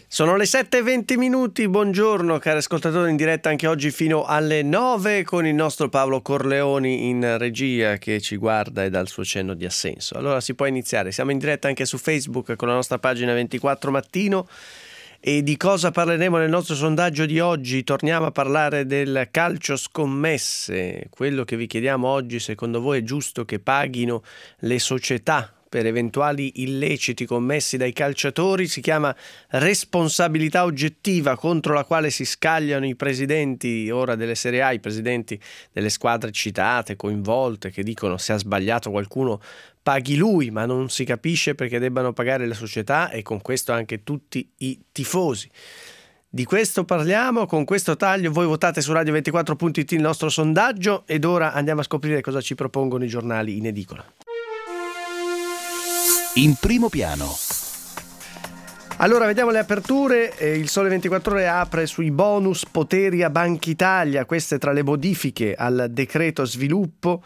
Sono le 7:20, buongiorno cari ascoltatori, in diretta anche oggi fino alle 9 con il nostro Paolo Corleoni in regia che ci guarda e dà il suo cenno di assenso. Allora si può iniziare, siamo in diretta anche su Facebook con la nostra pagina 24 Mattino. E di cosa parleremo nel nostro sondaggio di oggi? Torniamo a parlare del calcio scommesse. Quello che vi chiediamo oggi, secondo voi è giusto che paghino le società per eventuali illeciti commessi dai calciatori? Si chiama responsabilità oggettiva, contro la quale si scagliano i presidenti ora delle Serie A, i presidenti delle squadre citate, coinvolte, che dicono se ha sbagliato qualcuno paghi lui, ma non si capisce perché debbano pagare le società e con questo anche tutti i tifosi. Di questo parliamo, con questo taglio voi votate su radio24.it il nostro sondaggio ed ora andiamo a scoprire cosa ci propongono i giornali in edicola. In primo piano. Allora vediamo le aperture. Il Sole 24 Ore apre sui bonus poteri a Banca Italia. Queste tra le modifiche al decreto sviluppo.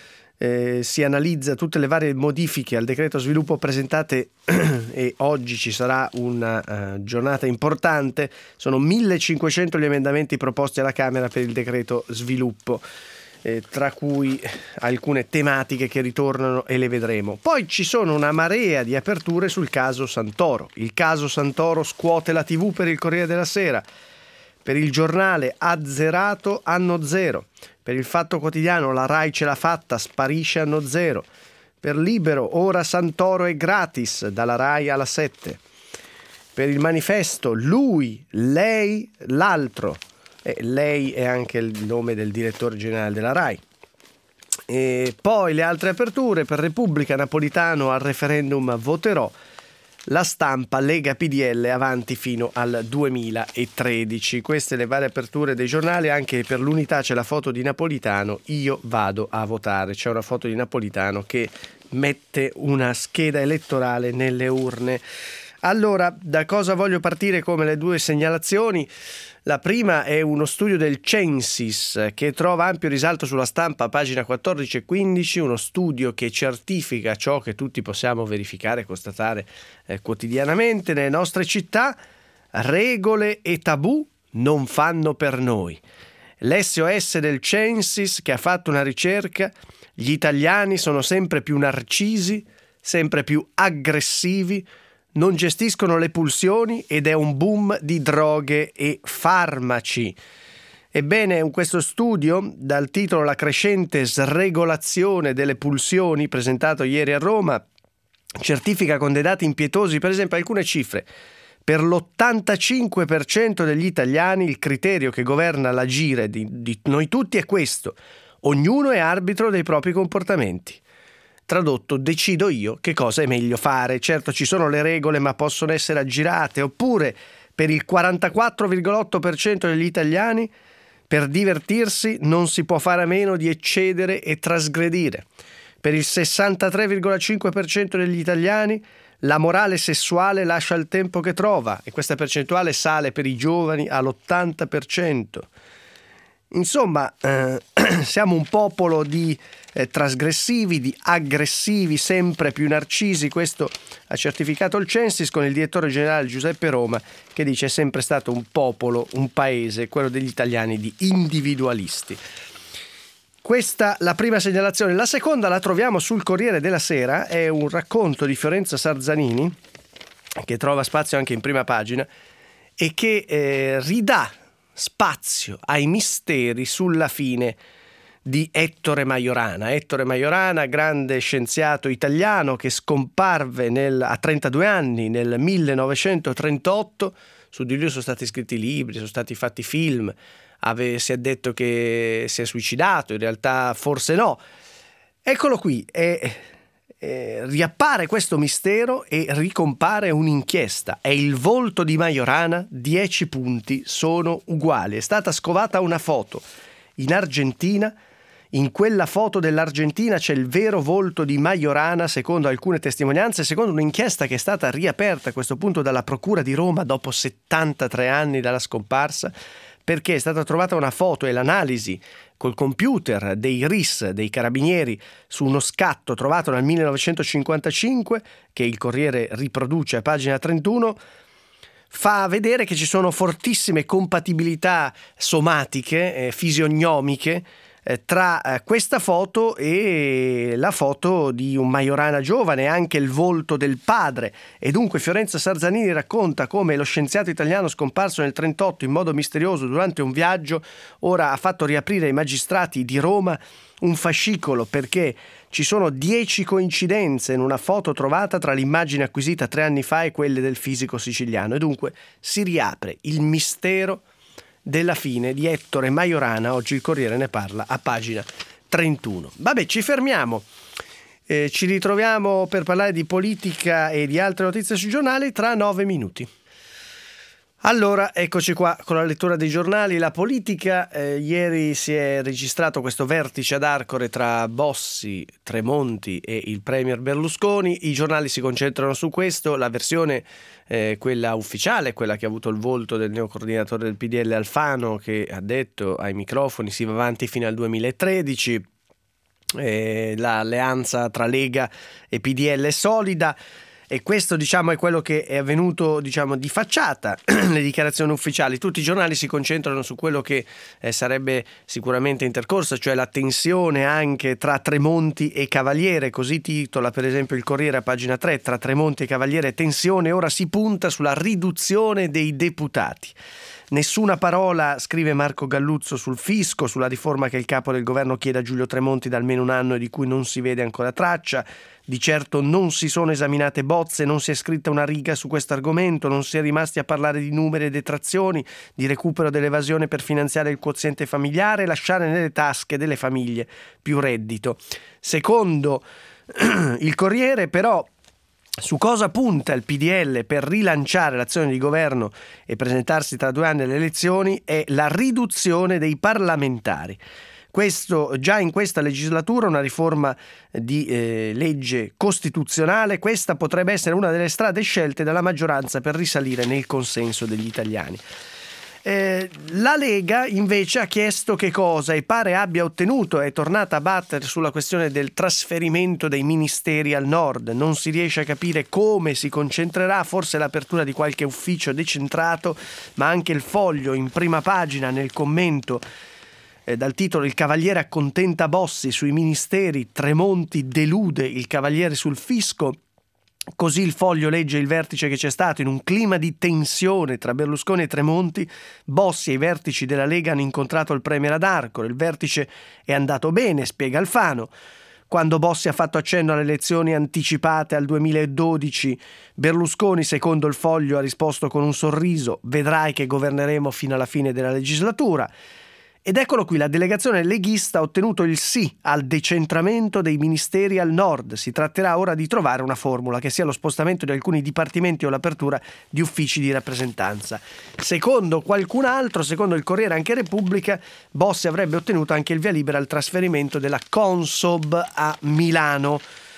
Si analizza tutte le varie modifiche al decreto sviluppo presentate e oggi ci sarà una giornata importante. Sono 1500 gli emendamenti proposti alla Camera per il decreto sviluppo, tra cui alcune tematiche che ritornano e le vedremo. Poi ci sono una marea di aperture sul caso Santoro. Il caso Santoro scuote la TV per il Corriere della Sera. Per il Giornale azzerato anno zero. Per il Fatto Quotidiano la Rai ce l'ha fatta, sparisce anno zero. Per Libero ora Santoro è gratis, dalla Rai alla 7. Per il Manifesto lui, lei, l'altro. Lei è anche il nome del direttore generale della Rai. E poi le altre aperture: per Repubblica Napolitano al referendum voterò. La Stampa Lega PDL avanti fino al 2013. Queste le varie aperture dei giornali. Anche per l'Unità c'è la foto di Napolitano, io vado a votare. C'è una foto di Napolitano che mette una scheda elettorale nelle urne. Allora, da cosa voglio partire come le due segnalazioni? La prima è uno studio del Censis che trova ampio risalto sulla Stampa, pagina 14 e 15, uno studio che certifica ciò che tutti possiamo verificare e constatare quotidianamente nelle nostre città: regole e tabù non fanno per noi. L'SOS del Censis, che ha fatto una ricerca: gli italiani sono sempre più narcisi, sempre più aggressivi, non gestiscono le pulsioni ed è un boom di droghe e farmaci. Ebbene, questo studio, dal titolo La crescente sregolazione delle pulsioni, presentato ieri a Roma, certifica con dei dati impietosi, per esempio, alcune cifre. Per l'85% degli italiani il criterio che governa l'agire di noi tutti è questo: ognuno è arbitro dei propri comportamenti. Tradotto, decido io che cosa è meglio fare. Certo, ci sono le regole, ma possono essere aggirate. Oppure, per il 44,8% degli italiani, per divertirsi non si può fare a meno di eccedere e trasgredire. Per il 63,5% degli italiani la morale sessuale lascia il tempo che trova, e questa percentuale sale per i giovani all'80%. Insomma, siamo un popolo di trasgressivi, di aggressivi, sempre più narcisi. Questo ha certificato il Censis, con il direttore generale Giuseppe Roma che dice: è sempre stato un popolo, un paese, quello degli italiani, di individualisti. Questa la prima segnalazione. La seconda la troviamo sul Corriere della Sera, è un racconto di Fiorenza Sarzanini che trova spazio anche in prima pagina e che ridà spazio ai misteri sulla fine di Ettore Majorana. Ettore Majorana, grande scienziato italiano che scomparve a 32 anni nel 1938. Su di lui sono stati scritti libri, sono stati fatti film. Si è detto che si è suicidato, in realtà forse no. Eccolo qui, riappare questo mistero e ricompare un'inchiesta. È il volto di Majorana, 10 punti sono uguali. È stata scovata una foto in Argentina. In quella foto dell'Argentina c'è il vero volto di Majorana, secondo alcune testimonianze, secondo un'inchiesta che è stata riaperta a questo punto dalla Procura di Roma dopo 73 anni dalla scomparsa, perché è stata trovata una foto e l'analisi col computer dei RIS, dei carabinieri, su uno scatto trovato nel 1955, che il Corriere riproduce a pagina 31, fa vedere che ci sono fortissime compatibilità somatiche, fisiognomiche, tra questa foto e la foto di un Majorana giovane, anche il volto del padre. E dunque Fiorenza Sarzanini racconta come lo scienziato italiano scomparso nel 1938 in modo misterioso durante un viaggio ora ha fatto riaprire ai magistrati di Roma un fascicolo, perché ci sono 10 coincidenze in una foto trovata tra l'immagine acquisita 3 anni fa e quelle del fisico siciliano, e dunque si riapre il mistero della fine di Ettore Majorana. Oggi il Corriere ne parla a pagina 31. Vabbè, ci fermiamo, ci ritroviamo per parlare di politica e di altre notizie sui giornali tra 9 minuti. Allora, eccoci qua con la lettura dei giornali. La politica, ieri si è registrato questo vertice ad Arcore tra Bossi, Tremonti e il premier Berlusconi. I giornali si concentrano su questo. La versione, quella ufficiale, quella che ha avuto il volto del neocoordinatore del PDL Alfano, che ha detto ai microfoni si va avanti fino al 2013. L'alleanza tra Lega e PDL è solida. E questo, diciamo, è quello che è avvenuto, diciamo, di facciata, le dichiarazioni ufficiali. Tutti i giornali si concentrano su quello che sarebbe sicuramente intercorso, cioè la tensione anche tra Tremonti e Cavaliere, così titola per esempio il Corriere a pagina 3, tra Tremonti e Cavaliere tensione, ora si punta sulla riduzione dei deputati. Nessuna parola, scrive Marco Galluzzo, sul fisco, sulla riforma che il capo del governo chiede a Giulio Tremonti da almeno un anno e di cui non si vede ancora traccia. Di certo non si sono esaminate bozze, non si è scritta una riga su questo argomento, non si è rimasti a parlare di numeri e detrazioni, di recupero dell'evasione per finanziare il quoziente familiare e lasciare nelle tasche delle famiglie più reddito. Secondo il Corriere, però, su cosa punta il PDL per rilanciare l'azione di governo e presentarsi tra 2 anni alle elezioni è la riduzione dei parlamentari. Questo già in questa legislatura, una riforma di legge costituzionale, questa potrebbe essere una delle strade scelte dalla maggioranza per risalire nel consenso degli italiani. La Lega invece ha chiesto che cosa e pare abbia ottenuto, è tornata a battere sulla questione del trasferimento dei ministeri al nord. Non si riesce a capire come si concentrerà, forse l'apertura di qualche ufficio decentrato, ma anche il Foglio in prima pagina nel commento dal titolo "Il Cavaliere accontenta Bossi sui ministeri, Tremonti delude il Cavaliere sul fisco". Così il Foglio legge il vertice che c'è stato in un clima di tensione tra Berlusconi e Tremonti. Bossi e i vertici della Lega hanno incontrato il premier ad Arcore. Il vertice è andato bene, spiega Alfano. Quando Bossi ha fatto accenno alle elezioni anticipate al 2012, Berlusconi, secondo il Foglio, ha risposto con un sorriso: vedrai che governeremo fino alla fine della legislatura. Ed eccolo qui, la delegazione leghista ha ottenuto il sì al decentramento dei ministeri al nord. Si tratterà ora di trovare una formula che sia lo spostamento di alcuni dipartimenti o l'apertura di uffici di rappresentanza. Secondo qualcun altro, secondo il Corriere anche Repubblica, Bossi avrebbe ottenuto anche il via libera al trasferimento della Consob a Milano.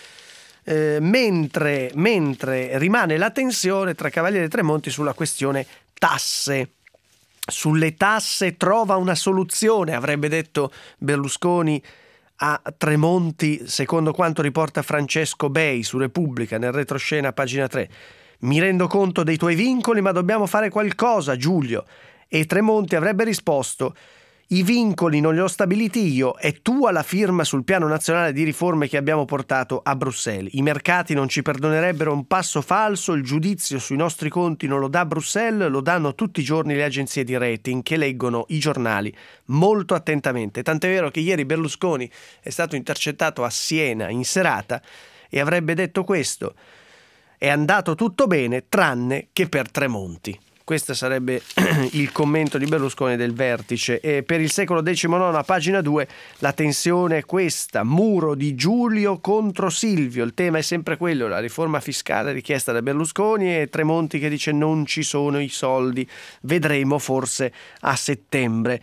Mentre rimane la tensione tra Cavaliere e Tremonti sulla questione tasse. Sulle tasse trova una soluzione, avrebbe detto Berlusconi a Tremonti, secondo quanto riporta Francesco Bei su Repubblica nel retroscena pagina 3. Mi rendo conto dei tuoi vincoli, ma dobbiamo fare qualcosa, Giulio. E Tremonti avrebbe risposto: i vincoli non li ho stabiliti io, è tua la firma sul piano nazionale di riforme che abbiamo portato a Bruxelles. I mercati non ci perdonerebbero un passo falso, il giudizio sui nostri conti non lo dà Bruxelles, lo danno tutti i giorni le agenzie di rating che leggono i giornali molto attentamente. Tant'è vero che ieri Berlusconi è stato intercettato a Siena in serata e avrebbe detto questo: è andato tutto bene tranne che per Tremonti. Questo sarebbe il commento di Berlusconi del vertice. E per il secolo XIX, a pagina 2, la tensione è questa: muro di Giulio contro Silvio. Il tema è sempre quello, la riforma fiscale richiesta da Berlusconi e Tremonti che dice non ci sono i soldi, vedremo forse a settembre.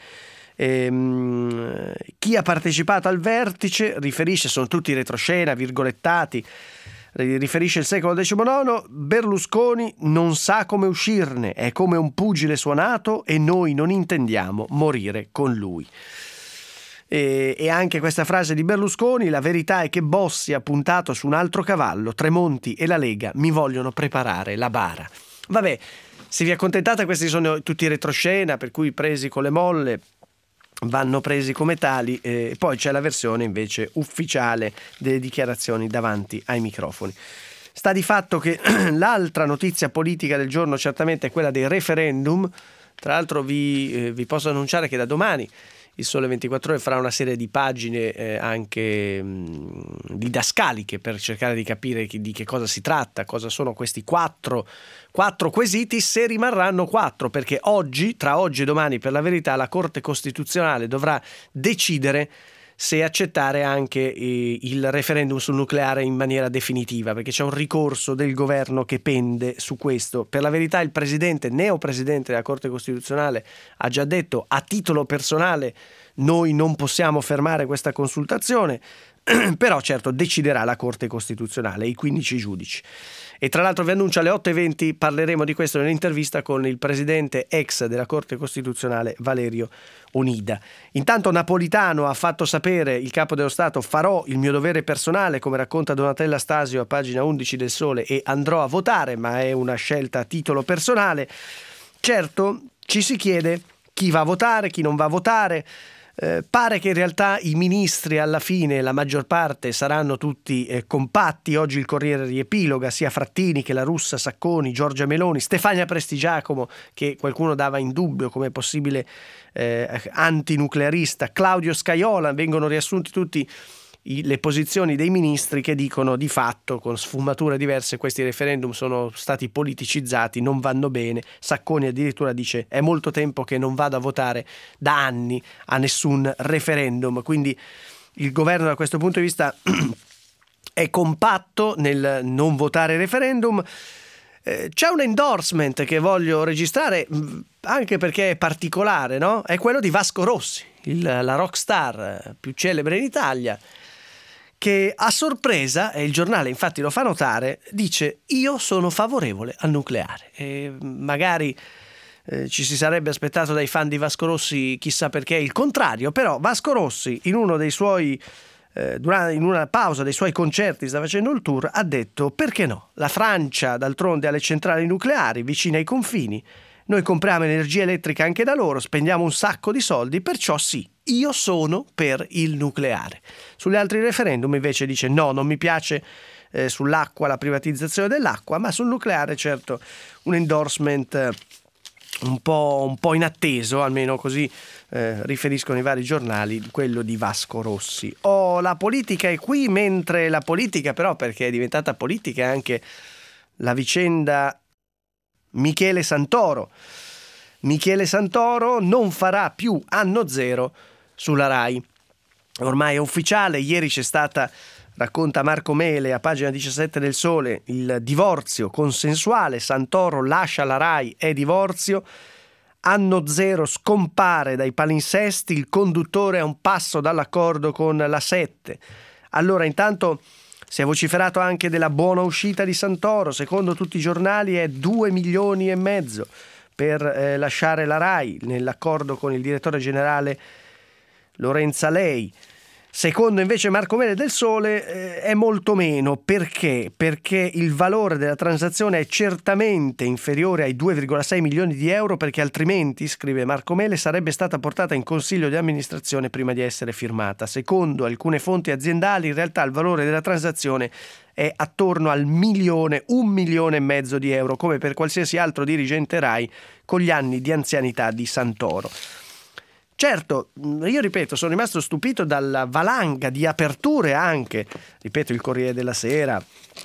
Chi ha partecipato al vertice riferisce, sono tutti retroscena, virgolettati, riferisce il secolo XIX, Berlusconi non sa come uscirne, è come un pugile suonato e noi non intendiamo morire con lui. E anche questa frase di Berlusconi: la verità è che Bossi ha puntato su un altro cavallo, Tremonti e la Lega mi vogliono preparare la bara. Vabbè, Se vi accontentate, questi sono tutti retroscena, per cui presi con le molle, vanno presi come tali, e poi c'è la versione invece ufficiale delle dichiarazioni davanti ai microfoni. Sta di fatto che l'altra notizia politica del giorno certamente è quella dei referendum. Tra l'altro vi posso annunciare che da domani il Sole 24 Ore farà una serie di pagine anche didascaliche per cercare di capire di che cosa si tratta, cosa sono questi quattro quesiti, se rimarranno 4, perché tra oggi e domani, per la verità, la Corte Costituzionale dovrà decidere se accettare anche il referendum sul nucleare in maniera definitiva, perché c'è un ricorso del governo che pende su questo. Per la verità il neopresidente della Corte Costituzionale ha già detto: a titolo personale noi non possiamo fermare questa consultazione, però certo deciderà la Corte Costituzionale, i 15 giudici. E tra l'altro vi annuncio alle 8:20 parleremo di questo nell'intervista con il presidente ex della Corte Costituzionale Valerio Onida. Intanto Napolitano ha fatto sapere, il capo dello Stato: farò il mio dovere personale, come racconta Donatella Stasio a pagina 11 del Sole, e andrò a votare, ma è una scelta a titolo personale. Certo, ci si chiede chi va a votare, chi non va a votare. Pare che in realtà i ministri alla fine, la maggior parte, saranno tutti compatti. Oggi il Corriere riepiloga sia Frattini che La Russa, Sacconi, Giorgia Meloni, Stefania Prestigiacomo, che qualcuno dava in dubbio come possibile antinuclearista, Claudio Scajola. Vengono riassunti tutti le posizioni dei ministri che dicono di fatto, con sfumature diverse, questi referendum sono stati politicizzati, non vanno bene. Sacconi addirittura dice: è molto tempo che non vado a votare da anni a nessun referendum. Quindi il governo da questo punto di vista è compatto nel non votare referendum. C'è un endorsement che voglio registrare, anche perché è particolare, no? È quello di Vasco Rossi, la rockstar più celebre in Italia, che a sorpresa, e il giornale infatti lo fa notare, dice: io sono favorevole al nucleare. E magari ci si sarebbe aspettato dai fan di Vasco Rossi chissà perché il contrario, però Vasco Rossi in uno dei suoi in una pausa dei suoi concerti, sta facendo il tour, ha detto: perché no? La Francia d'altronde ha le centrali nucleari vicine ai confini, noi compriamo energia elettrica anche da loro, spendiamo un sacco di soldi, perciò sì, io sono per il nucleare. Sugli altri referendum invece dice: no, non mi piace sull'acqua, la privatizzazione dell'acqua, ma sul nucleare certo un endorsement un po' inatteso, almeno così riferiscono i vari giornali, quello di Vasco Rossi. La politica è qui, mentre la politica però, perché è diventata politica, è anche la vicenda Michele Santoro. Michele Santoro non farà più anno zero sulla Rai. Ormai è ufficiale, ieri c'è stata, racconta Marco Mele a pagina 17 del Sole, il divorzio consensuale. Santoro lascia la Rai, è divorzio. Anno zero scompare dai palinsesti, il conduttore è a un passo dall'accordo con la 7. Allora, intanto si è vociferato anche della buona uscita di Santoro. Secondo tutti i giornali è 2,5 milioni per lasciare la Rai, nell'accordo con il direttore generale Lorenza Lei. Secondo invece Marco Mele del Sole è molto meno. Perché? Perché il valore della transazione è certamente inferiore ai 2,6 milioni di euro, perché altrimenti, scrive Marco Mele, sarebbe stata portata in consiglio di amministrazione prima di essere firmata. Secondo alcune fonti aziendali, in realtà il valore della transazione è attorno al 1,5 milioni di euro, come per qualsiasi altro dirigente Rai con gli anni di anzianità di Santoro. Certo, io ripeto, sono rimasto stupito dalla valanga di aperture anche, ripeto, il Corriere della Sera,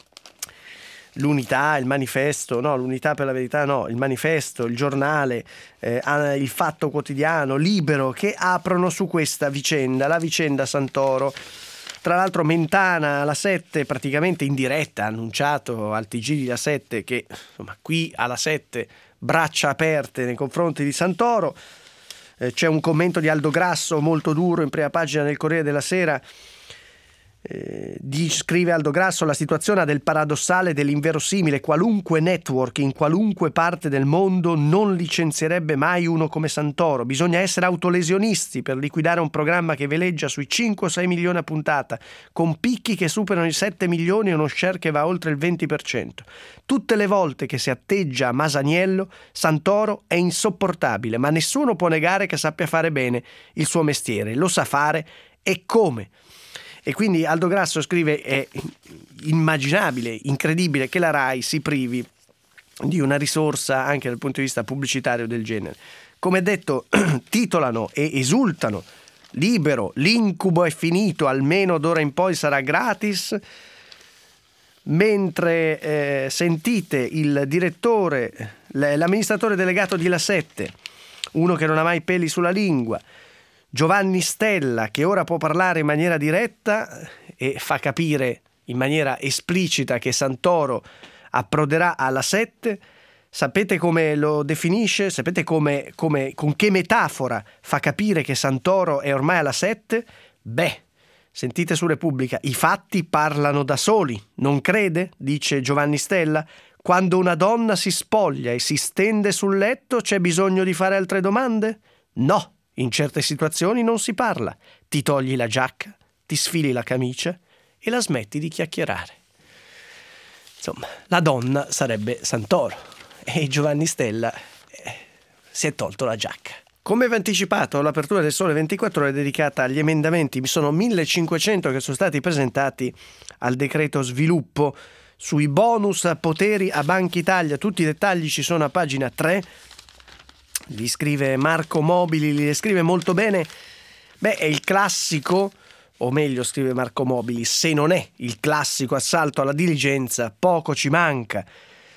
l'Unità, il Manifesto, no, l'Unità per la verità no, il Manifesto, il Giornale, il Fatto Quotidiano, Libero, che aprono su questa vicenda, la vicenda Santoro. Tra l'altro Mentana alla 7, praticamente in diretta, ha annunciato al TG di La 7 che insomma, qui alla 7 braccia aperte nei confronti di Santoro. C'è un commento di Aldo Grasso molto duro in prima pagina del Corriere della Sera Scrive Aldo Grasso: la situazione ha del paradossale e dell'inverosimile. Qualunque network in qualunque parte del mondo non licenzierebbe mai uno come Santoro. Bisogna essere autolesionisti per liquidare un programma che veleggia sui 5 o 6 milioni a puntata, con picchi che superano i 7 milioni e uno share che va oltre il 20%. Tutte le volte che si atteggia a Masaniello, Santoro è insopportabile, ma nessuno può negare che sappia fare bene il suo mestiere. Lo sa fare e come. E quindi Aldo Grasso scrive: è immaginabile, incredibile che la RAI si privi di una risorsa anche dal punto di vista pubblicitario del genere. Come detto, titolano e esultano: libero, l'incubo è finito, almeno d'ora in poi sarà gratis. Mentre sentite il direttore, l'amministratore delegato di La 7, uno che non ha mai peli sulla lingua, Giovanni Stella, che ora può parlare in maniera diretta e fa capire in maniera esplicita che Santoro approderà alla 7. Sapete come lo definisce? Sapete con che metafora fa capire che Santoro è ormai alla 7? Beh, sentite su Repubblica: i fatti parlano da soli, non crede? Dice Giovanni Stella. Quando una donna si spoglia e si stende sul letto, c'è bisogno di fare altre domande? No. In certe situazioni non si parla. Ti togli la giacca, ti sfili la camicia e la smetti di chiacchierare. Insomma, la donna sarebbe Santoro e Giovanni Stella si è tolto la giacca. Come vi ho anticipato, l'apertura del Sole 24 Ore è dedicata agli emendamenti. Sono 1500 che sono stati presentati al decreto sviluppo sui bonus poteri a Banca Italia. Tutti i dettagli ci sono a pagina 3. Li scrive Marco Mobili, li descrive molto bene. Beh, è il classico, o meglio scrive Marco Mobili, se non è il classico assalto alla diligenza, poco ci manca.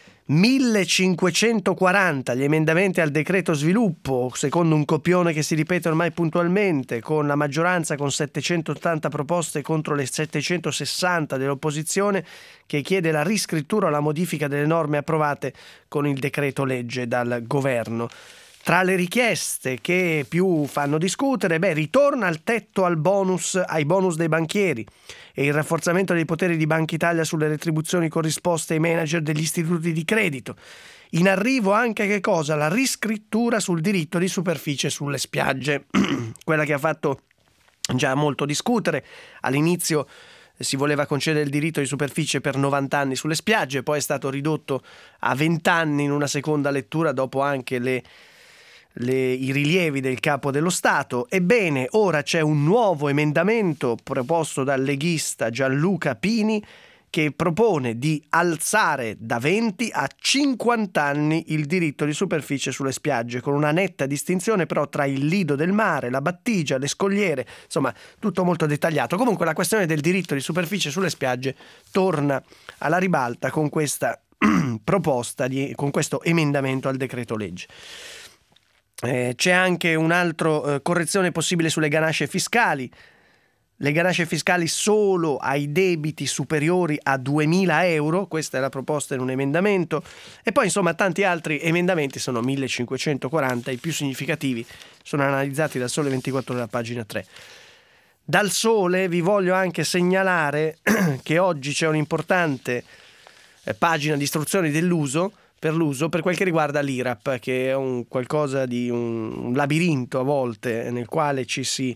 1540 gli emendamenti al decreto sviluppo, secondo un copione che si ripete ormai puntualmente, con la maggioranza con 780 proposte contro le 760 dell'opposizione, che chiede la riscrittura o la modifica delle norme approvate con il decreto legge dal governo. Tra le richieste che più fanno discutere, ritorna il tetto ai bonus dei banchieri e il rafforzamento dei poteri di Banca Italia sulle retribuzioni corrisposte ai manager degli istituti di credito. In arrivo anche che cosa? La riscrittura sul diritto di superficie sulle spiagge, quella che ha fatto già molto discutere. All'inizio si voleva concedere il diritto di superficie per 90 anni sulle spiagge, poi è stato ridotto a 20 anni in una seconda lettura dopo anche i rilievi del Capo dello Stato. Ebbene, ora c'è un nuovo emendamento proposto dal leghista Gianluca Pini che propone di alzare da 20 a 50 anni il diritto di superficie sulle spiagge, con una netta distinzione però tra il lido del mare, la battigia, le scogliere, insomma tutto molto dettagliato. Comunque la questione del diritto di superficie sulle spiagge torna alla ribalta con questa proposta, con questo emendamento al decreto legge. C'è anche un'altra correzione possibile sulle ganasce fiscali. Le ganasce fiscali solo ai debiti superiori a 2.000 euro, questa è la proposta in un emendamento, e poi insomma tanti altri emendamenti, sono 1540, i più significativi sono analizzati dal Sole 24 Ore, pagina 3. Dal Sole vi voglio anche segnalare che oggi c'è un'importante pagina di istruzioni per quel che riguarda l'IRAP, che è qualcosa di un labirinto a volte nel quale ci si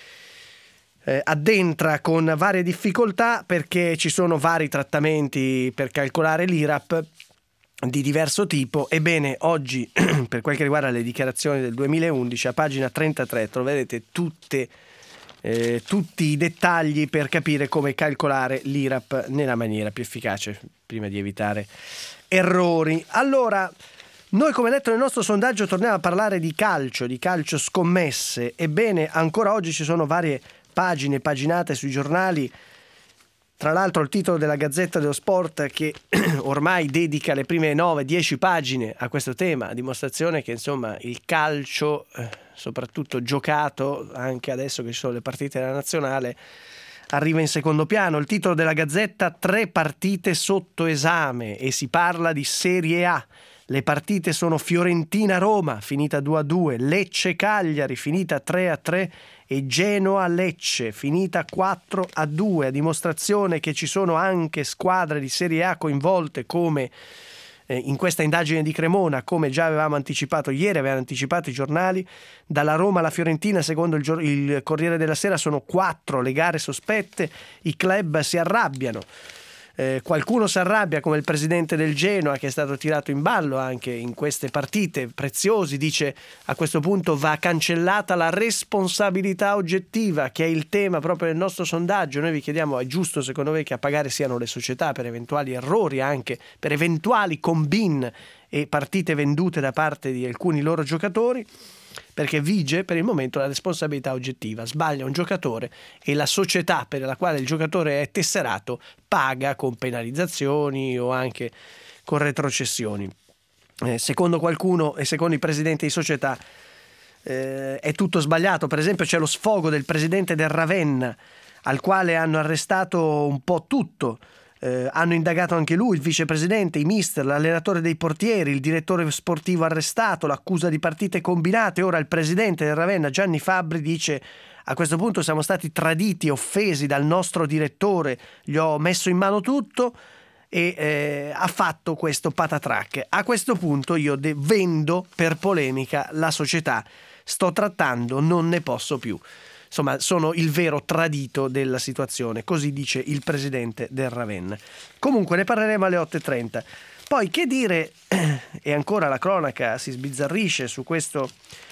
addentra con varie difficoltà, perché ci sono vari trattamenti per calcolare l'IRAP di diverso tipo. Ebbene, oggi per quel che riguarda le dichiarazioni del 2011, a pagina 33 troverete tutti i dettagli per capire come calcolare l'IRAP nella maniera più efficace, prima di evitare errori. Allora, noi, come detto nel nostro sondaggio, torniamo a parlare di calcio scommesse. Ebbene, ancora oggi ci sono varie paginate sui giornali. Tra l'altro il titolo della Gazzetta dello Sport, che ormai dedica le prime 9-10 pagine a questo tema, a dimostrazione che insomma il calcio, soprattutto giocato, anche adesso che ci sono le partite della nazionale, arriva in secondo piano. Il titolo della Gazzetta: 3 partite sotto esame, e si parla di Serie A. Le partite sono Fiorentina-Roma, finita 2-2, Lecce-Cagliari, finita 3-3 e Genoa-Lecce, finita 4-2, a dimostrazione che ci sono anche squadre di Serie A coinvolte come in questa indagine di Cremona, come già avevamo anticipato ieri, avevano anticipato i giornali. Dalla Roma alla Fiorentina, secondo il Corriere della Sera, sono 4 le gare sospette, i club si arrabbiano. Qualcuno si arrabbia, come il presidente del Genoa, che è stato tirato in ballo anche in queste partite preziosi, dice a questo punto va cancellata la responsabilità oggettiva, che è il tema proprio del nostro sondaggio. Noi vi chiediamo, è giusto secondo voi che a pagare siano le società per eventuali errori, anche per eventuali combin e partite vendute da parte di alcuni loro giocatori? Perché vige per il momento la responsabilità oggettiva. Sbaglia un giocatore e la società per la quale il giocatore è tesserato paga con penalizzazioni o anche con retrocessioni. Secondo qualcuno e secondo i presidenti di società è tutto sbagliato. Per esempio c'è lo sfogo del presidente del Ravenna, al quale hanno arrestato un po' tutto. Hanno indagato anche lui, il vicepresidente, i mister, l'allenatore dei portieri, il direttore sportivo arrestato, l'accusa di partite combinate. Ora il presidente del Ravenna, Gianni Fabbri, dice: a questo punto siamo stati traditi, offesi dal nostro direttore, gli ho messo in mano tutto e ha fatto questo patatrack. A questo punto io vendo per polemica la società, sto trattando, non ne posso più. Insomma, sono il vero tradito della situazione, così dice il presidente del Ravenna. Comunque ne parleremo alle 8:30. Poi che dire, e ancora la cronaca si sbizzarrisce su questo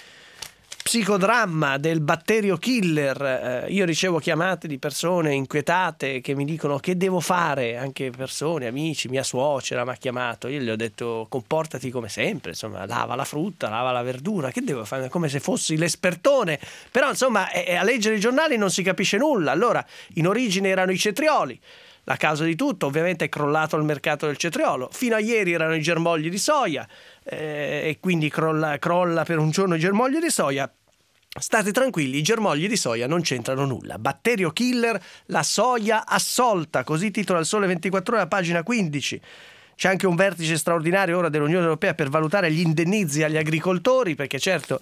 psicodramma del batterio killer. Io ricevo chiamate di persone inquietate che mi dicono: che devo fare? Anche persone, amici, mia suocera mi ha chiamato. Io gli ho detto: comportati come sempre, insomma, lava la frutta, lava la verdura, che devo fare? Come se fossi l'espertone. Però insomma a leggere i giornali non si capisce nulla. Allora, in origine erano i cetrioli. La causa di tutto ovviamente è crollato il mercato del cetriolo. Fino a ieri erano i germogli di soia, e quindi crolla per un giorno i germogli di soia. State tranquilli, i germogli di soia non c'entrano nulla. Batterio killer, la soia assolta, così titola il Sole 24 Ore a pagina 15. C'è anche un vertice straordinario ora dell'Unione Europea per valutare gli indennizzi agli agricoltori, perché certo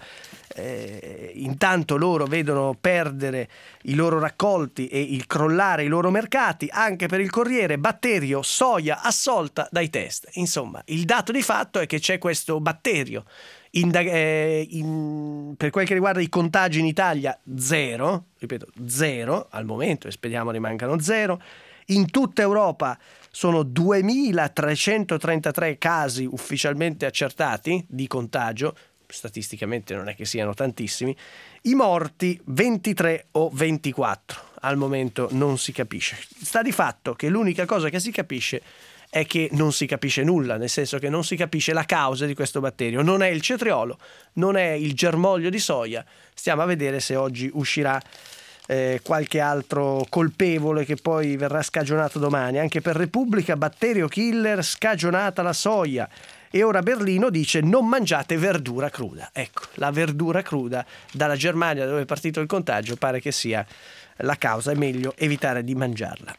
intanto loro vedono perdere i loro raccolti e il crollare i loro mercati. Anche per il Corriere, batterio soia assolta dai test. Insomma, il dato di fatto è che c'è questo batterio. Per quel che riguarda i contagi in Italia, 0, ripeto 0 al momento, e speriamo rimangano 0. In tutta Europa sono 2.333 casi ufficialmente accertati di contagio, statisticamente non è che siano tantissimi. I morti 23 o 24, al momento non si capisce. Sta di fatto che l'unica cosa che si capisce è che non si capisce nulla, nel senso che non si capisce la causa di questo batterio. Non è il cetriolo, non è il germoglio di soia. Stiamo a vedere se oggi uscirà qualche altro colpevole che poi verrà scagionato domani. Anche per Repubblica, batterio killer, scagionata la soia. E ora Berlino dice: non mangiate verdura cruda. Ecco, la verdura cruda dalla Germania, dove è partito il contagio, pare che sia la causa. È meglio evitare di mangiarla.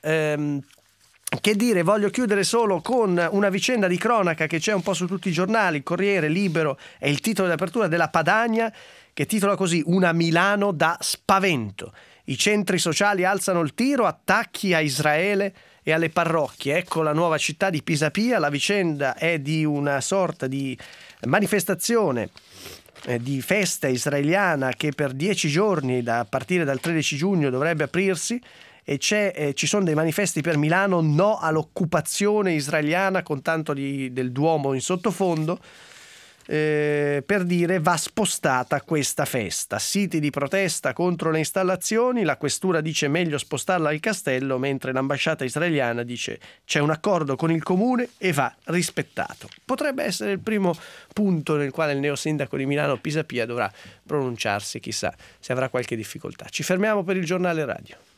Che dire, voglio chiudere solo con una vicenda di cronaca che c'è un po' su tutti i giornali. Il Corriere, Libero, è il titolo di apertura della Padania, che titola così: una Milano da spavento. I centri sociali alzano il tiro, attacchi a Israele e alle parrocchie. Ecco la nuova città di Pisapia. La vicenda è di una sorta di manifestazione, di festa israeliana che per 10 giorni, a partire dal 13 giugno, dovrebbe aprirsi. E ci sono dei manifesti per Milano, no all'occupazione israeliana, con tanto del Duomo in sottofondo, per dire va spostata questa festa. Siti di protesta contro le installazioni, la questura dice meglio spostarla al castello, mentre l'ambasciata israeliana dice c'è un accordo con il comune e va rispettato. Potrebbe essere il primo punto nel quale il neosindaco di Milano Pisapia dovrà pronunciarsi, chissà se avrà qualche difficoltà. Ci fermiamo per il giornale radio.